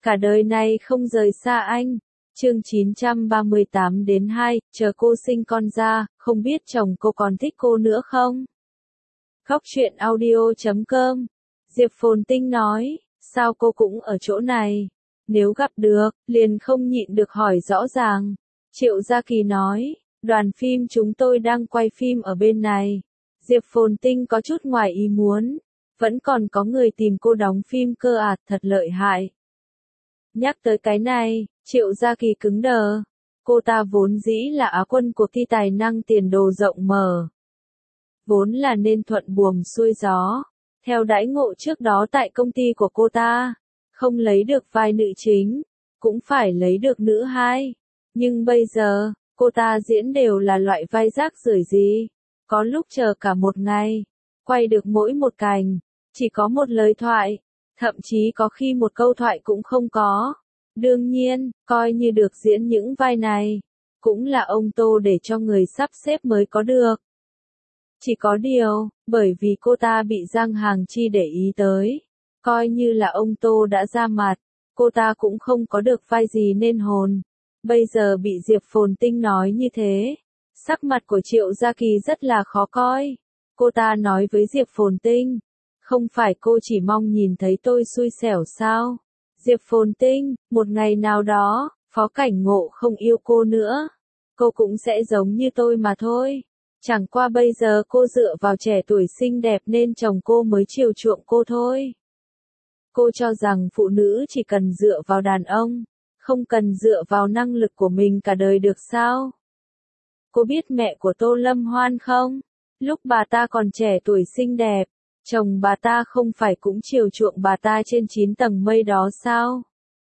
cả đời này không rời xa anh. Chương 938-2, chờ cô sinh con ra, không biết chồng cô còn thích cô nữa không? Góc truyện audio.com. Diệp Phồn Tinh nói, sao cô cũng ở chỗ này? Nếu gặp được, liền không nhịn được hỏi rõ ràng. Triệu Gia Kỳ nói, đoàn phim chúng tôi đang quay phim ở bên này. Diệp Phồn Tinh có chút ngoài ý muốn, vẫn còn có người tìm cô đóng phim cơ à, thật lợi hại. Nhắc tới cái này, Triệu Gia Kỳ cứng đờ. Cô ta vốn dĩ là Á quân cuộc thi tài năng tiền đồ rộng mở. Vốn là nên thuận buồm xuôi gió. Theo đãi ngộ trước đó tại công ty của cô ta, không lấy được vai nữ chính, cũng phải lấy được nữ hai. Nhưng bây giờ, cô ta diễn đều là loại vai rác rưởi gì. Có lúc chờ cả một ngày, quay được mỗi một cảnh, chỉ có một lời thoại, thậm chí có khi một câu thoại cũng không có. Đương nhiên, coi như được diễn những vai này, cũng là ông Tô để cho người sắp xếp mới có được. Chỉ có điều, bởi vì cô ta bị Giang Hàng Chi để ý tới, coi như là ông Tô đã ra mặt, cô ta cũng không có được vai gì nên hồn. Bây giờ bị Diệp Phồn Tinh nói như thế, sắc mặt của Triệu Gia Kỳ rất là khó coi. Cô ta nói với Diệp Phồn Tinh, không phải cô chỉ mong nhìn thấy tôi xui xẻo sao? Diệp Phồn Tinh, một ngày nào đó, Phó Cảnh Ngộ không yêu cô nữa, cô cũng sẽ giống như tôi mà thôi. Chẳng qua bây giờ cô dựa vào trẻ tuổi xinh đẹp nên chồng cô mới chiều chuộng cô thôi. Cô cho rằng phụ nữ chỉ cần dựa vào đàn ông, không cần dựa vào năng lực của mình cả đời được sao? Cô biết mẹ của Tô Lâm Hoan không? Lúc bà ta còn trẻ tuổi xinh đẹp, chồng bà ta không phải cũng chiều chuộng bà ta trên 9 tầng mây đó sao?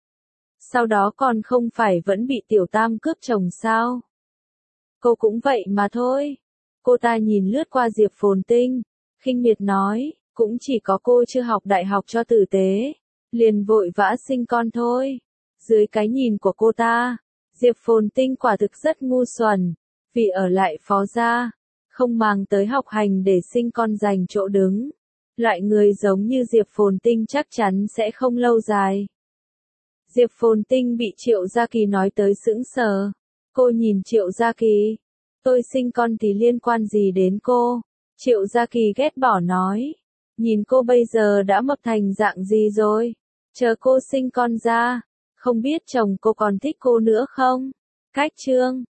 Sau đó còn không phải vẫn bị Tiểu Tam cướp chồng sao? Cô cũng vậy mà thôi. Cô ta nhìn lướt qua Diệp Phồn Tinh, khinh miệt nói, cũng chỉ có cô chưa học đại học cho tử tế, liền vội vã sinh con thôi. Dưới cái nhìn của cô ta, Diệp Phồn Tinh quả thực rất ngu xuẩn, vì ở lại Phó gia, không màng tới học hành để sinh con giành chỗ đứng. Loại người giống như Diệp Phồn Tinh chắc chắn sẽ không lâu dài. Diệp Phồn Tinh bị Triệu Gia Kỳ nói tới sững sờ. Cô nhìn Triệu Gia Kỳ, tôi sinh con thì liên quan gì đến cô? Triệu Gia Kỳ ghét bỏ nói, nhìn cô bây giờ đã mập thành dạng gì rồi? Chờ cô sinh con ra, không biết chồng cô còn thích cô nữa không? Cách chương